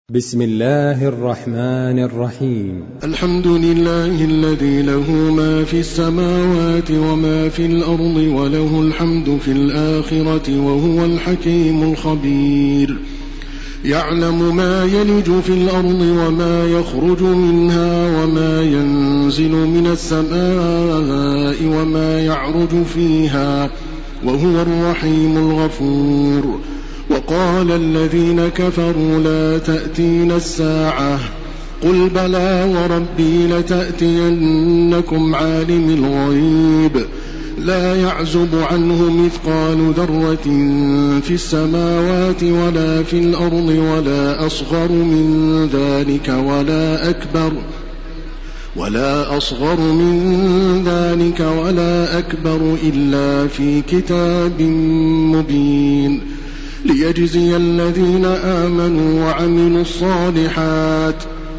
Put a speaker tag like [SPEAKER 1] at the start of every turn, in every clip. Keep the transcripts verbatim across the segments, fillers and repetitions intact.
[SPEAKER 1] بسم الله الرحمن الرحيم.
[SPEAKER 2] الحمد لله الذي له ما في السماوات وما في الأرض وله الحمد في الآخرة وهو الحكيم الخبير. يعلم ما يلج في الأرض وما يخرج منها وما ينزل من السماء وما يعرج فيها وهو الرحيم الغفور. وقال الذين كفروا لا تأتينا الساعة قل بلى وربي لتأتينكم عالم الغيب لا يعزب عنه مثقال ذرة في السماوات ولا في الأرض ولا أصغر من ذلك ولا أكبر ولا أصغر من ذلك ولا أكبر إلا في كتاب مبين ليجزي الذين آمنوا وعملوا الصالحات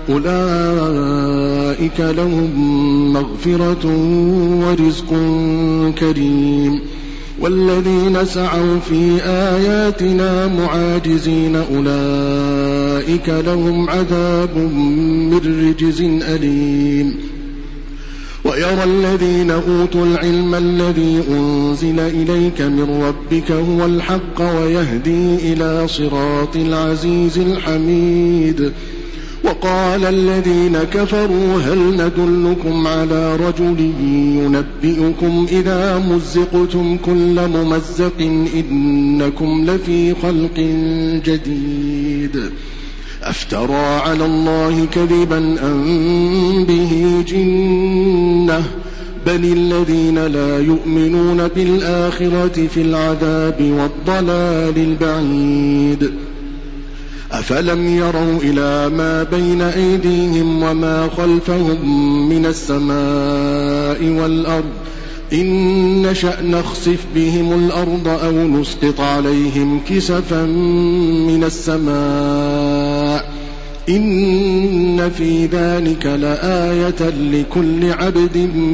[SPEAKER 2] أولئك لهم مغفرة ورزق كريم. والذين سعوا في آياتنا معاجزين أولئك لهم عذاب من رجز أليم. ويرى الذين أوتوا العلم الذي أنزل إليك من ربك هو الحق ويهدي إلى صراط العزيز الحميد. وقال الذين كفروا هل ندلكم على رجل ينبئكم إذا مزقتم كل ممزق إنكم لفي خلق جديد أفترى على الله كذبا أم به جنة بل الذين لا يؤمنون بالآخرة في العذاب والضلال البعيد. أفلم يروا إلى ما بين أيديهم وما خلفهم من السماء والأرض إن نشأ نخسف بهم الأرض أو نسقط عليهم كسفا من السماء إن في ذلك لآية لكل عبد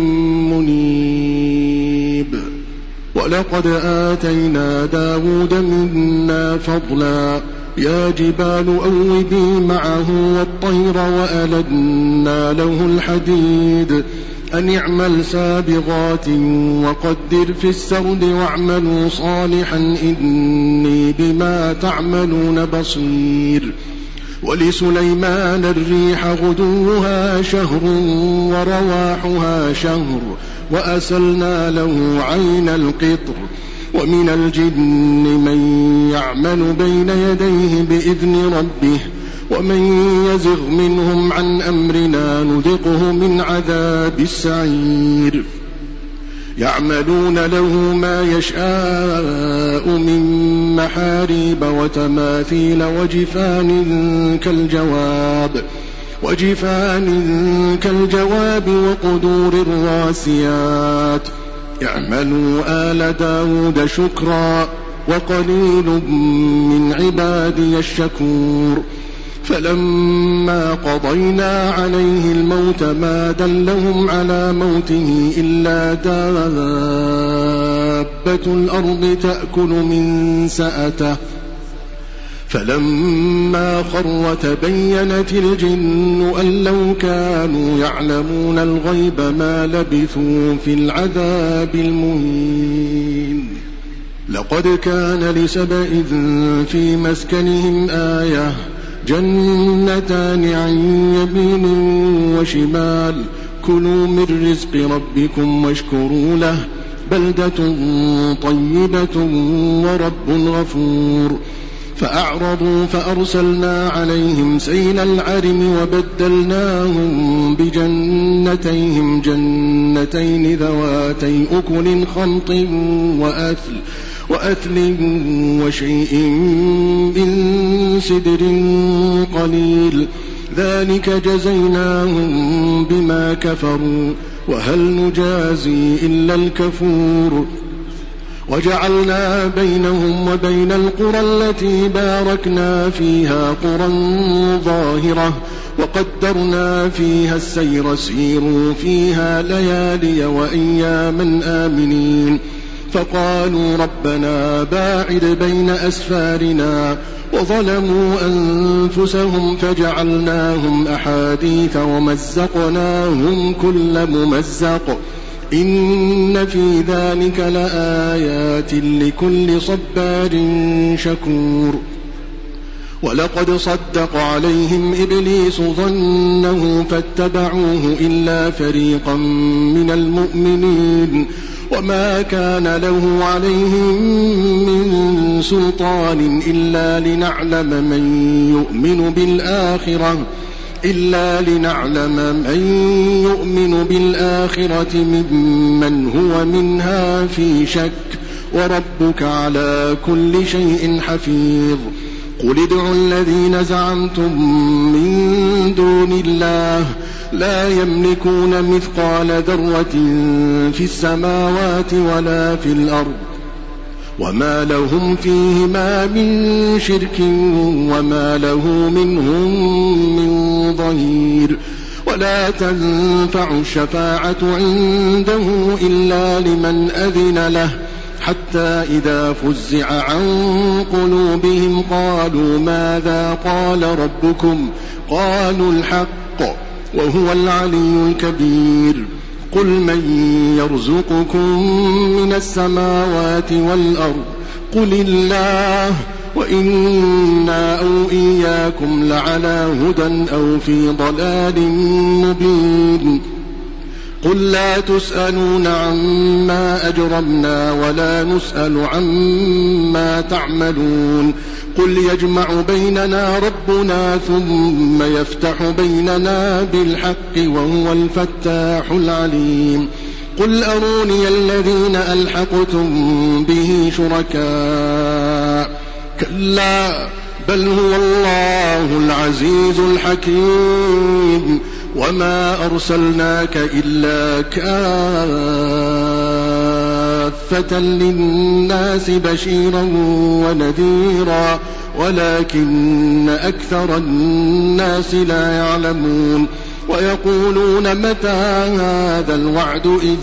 [SPEAKER 2] منيب. ولقد آتينا داود منا فضلا يا جبال أوبي معه والطير وألنا له الحديد أن اعمل سابغات وقدر في السرد واعملوا صالحا إني بما تعملون بصير. ولسليمان الريح غدوها شهر ورواحها شهر وأسلنا له عين القطر. ومن الجن من يعمل بين يديه بإذن ربه ومن يزغ منهم عن أمرنا نذقه من عذاب السعير. يعملون له ما يشاء من محاريب وتماثيل وجفان كالجواب وجفان كالجواب وقدور الراسيات. اعملوا آل داود شكرا وقليل من عبادي الشكور. فلما قضينا عليه الموت ما دلهم على موته إلا دابة الأرض تأكل من سأته. فلما خر تبينت الجن أن لو كانوا يعلمون الغيب ما لبثوا في العذاب المهين. لقد كان لسبإ في مسكنهم آية جنتان عن يمين وشمال كلوا من رزق ربكم واشكروا له بلدة طيبة ورب غفور. فأعرضوا فأرسلنا عليهم سيل العرم وبدلناهم بجنتيهم جنتين ذواتي أكل خمط وأثل وأثل وشيء من سدر قليل ذلك جزيناهم بما كفروا وهل نجازي إلا الكفور. وجعلنا بينهم وبين القرى التي باركنا فيها قرى ظاهرة وقدرنا فيها السير سيروا فيها ليالي وأياما آمنين فقالوا ربنا باعد بين أسفارنا وظلموا أنفسهم فجعلناهم أحاديث ومزقناهم كل ممزق إن في ذلك لآيات لكل صبار شكور. ولقد صدق عليهم إبليس ظنه فاتبعوه إلا فريقا من المؤمنين وما كان له عليهم من سلطان إلا لنعلم من يؤمن بالآخرة إلا لنعلم من يؤمن بالآخرة ممن هو منها في شك وربك على كل شيء حفيظ. قل ادعوا الذين زعمتم من دون الله لا يملكون مثقال ذرة في السماوات ولا في الأرض وما لهم فيهما من شرك وما له منهم من ظهير. ولا تنفع الشفاعة عنده إلا لمن أذن له حتى إذا فزع عن قلوبهم قالوا ماذا قال ربكم قالوا الحق وهو العلي الكبير. قل من يرزقكم من السماوات والأرض قل الله وإنا أو إياكم لعلى هدى أو في ضلال مبين. قل لا تسألون عما أجرمنا ولا نسأل عما تعملون. قل يجمع بيننا ربنا ثم يفتح بيننا بالحق وهو الفتاح العليم. قل أروني الذين ألحقتم به شركاء كلا بل هو الله العزيز الحكيم. وما أرسلناك إلا كافة للناس بشيرا ونذيرا ولكن أكثر الناس لا يعلمون. ويقولون متى هذا الوعد إذ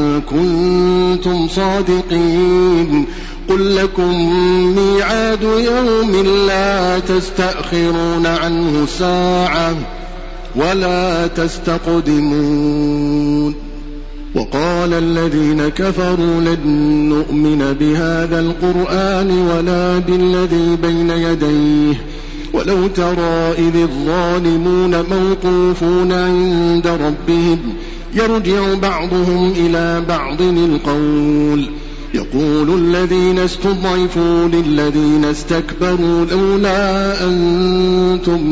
[SPEAKER 2] كنتم صادقين. قل لكم ميعاد يوم لا تستأخرون عنه ساعة ولا تستقدمون. وقال الذين كفروا لن نؤمن بهذا القرآن ولا بالذي بين يديه ولو ترى إذ الظالمون موقوفون عند ربهم يرجع بعضهم إلى بعض القول يقول الذين استضعفوا للذين استكبروا لولا أنتم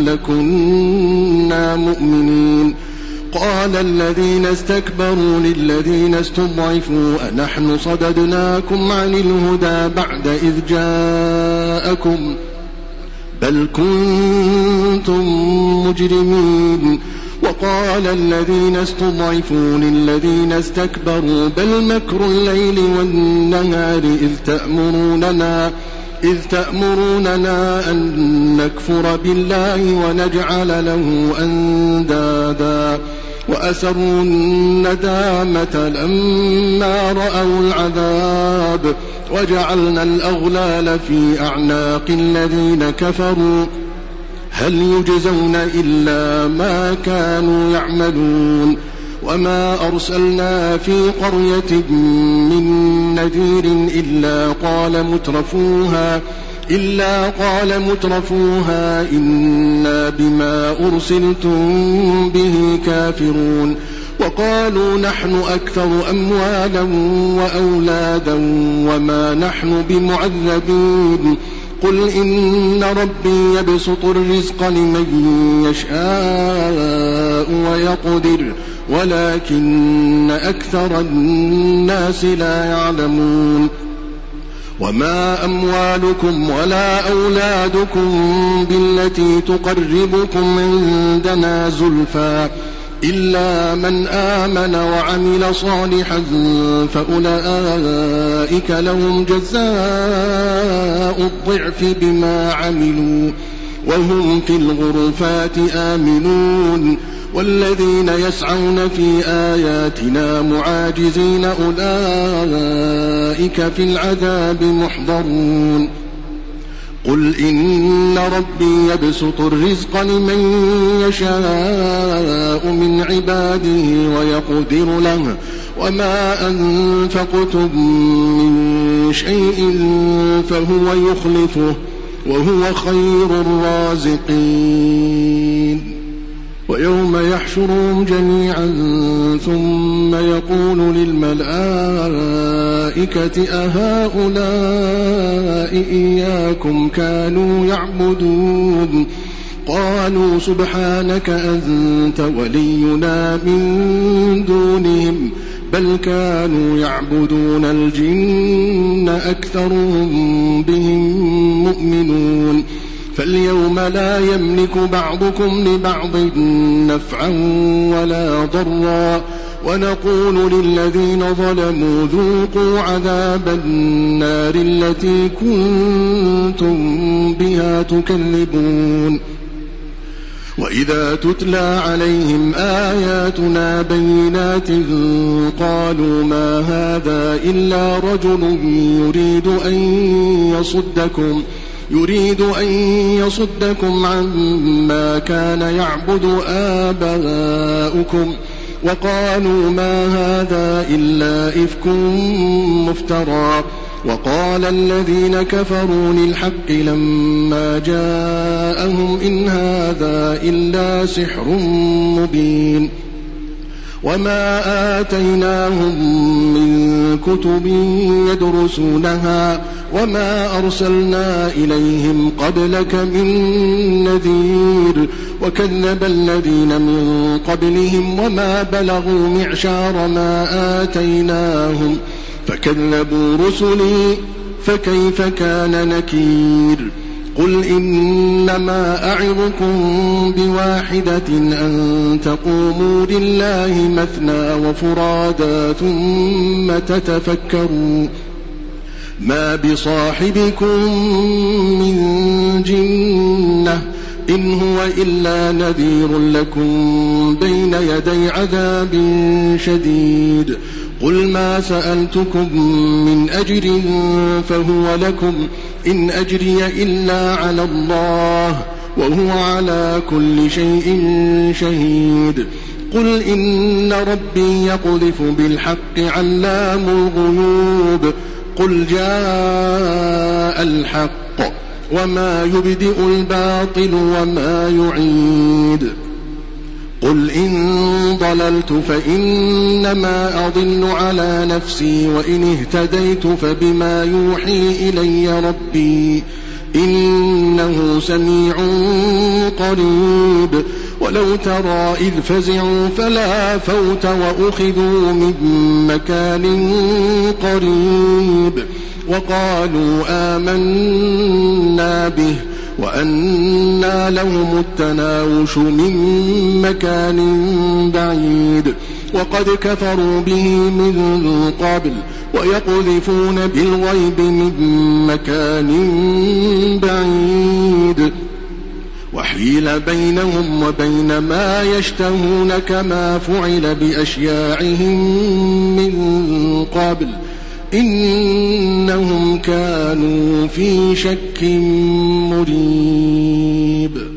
[SPEAKER 2] لكنا مؤمنين. قال الذين استكبروا للذين استضعفوا أنحن صددناكم عن الهدى بعد إذ جاءكم بل كنتم مجرمين. وقال الذين استضعفوا للذين استكبروا بل مكر الليل والنهار إذ تأمروننا إذ تأمروننا أن نكفر بالله ونجعل له أندادا وأسروا الندامة لما رأوا العذاب وجعلنا الأغلال في أعناق الذين كفروا هل يجزون إلا ما كانوا يعملون. وما أرسلنا في قرية من نذير إلا قال مترفوها إلا قال مترفوها إنا بما أرسلتم به كافرون. وقالوا نحن أكثر أموالا وأولادا وما نحن بمعذبين. قل إن ربي يبسط الرزق لمن يشاء ويقدر ولكن أكثر الناس لا يعلمون. وما أموالكم ولا أولادكم بالتي تقربكم عندنا زلفى إلا من آمن وعمل صالحا فأولئك لهم جزاء الضعف بما عملوا وهم في الغرفات آمنون. والذين يسعون في آياتنا معاجزين أولئك في العذاب محضرون قل إن ربي يبسط الرزق لمن يشاء من عباده ويقدر له وما أنفقتم من شيء فهو يخلفه وهو خير الرازقين ويوم يحشرهم جميعا ثم يقول للملائكة أهؤلاء إياكم كانوا يعبدون قالوا سبحانك أنت ولينا من دونهم بل كانوا يعبدون الجن أكثرهم بهم مؤمنون فاليوم لا يملك بعضكم لبعض نفعا ولا ضرا ونقول للذين ظلموا ذوقوا عذاب النار التي كنتم بها تكذبون وإذا تتلى عليهم آياتنا بينات قالوا ما هذا إلا رجل يريد أن يصدكم يريد أن يصدكم عما كان يعبد آباؤكم وقالوا ما هذا إلا إفك مفترى وقال الذين كفروا للحق لما جاءهم إن هذا إلا سحر مبين وما آتيناهم من كتب يدرسونها وما أرسلنا إليهم قبلك من نذير وكذب الذين من قبلهم وما بلغوا معشار ما آتيناهم فكذبوا رسلي فكيف كان نكير قل إنما أعظكم بواحدة أن تقوموا لله مثنى وفرادا ثم تتفكروا ما بصاحبكم من جنة إن هو إلا نذير لكم بين يدي عذاب شديد قل ما سألتكم من أجر فهو لكم إن أجري إلا على الله وهو على كل شيء شهيد قل إن ربي يقذف بالحق علام الغيوب قل جاء الحق وما يبدئ الباطل وما يعيد قل إن ضللت فإنما أضل على نفسي وإن اهتديت فبما يوحي إلي ربي إنه سميع قريب ولو ترى إذ فزعوا فلا فوت وأخذوا من مكان قريب وقالوا آمنا به وأنى لهم التناوش من مكان بعيد وقد كفروا به من قبل ويقذفون بالغيب من مكان بعيد وحيل بينهم وبين ما يشتهون كما فعل بأشياعهم من قبل إنهم كانوا في شك مريب.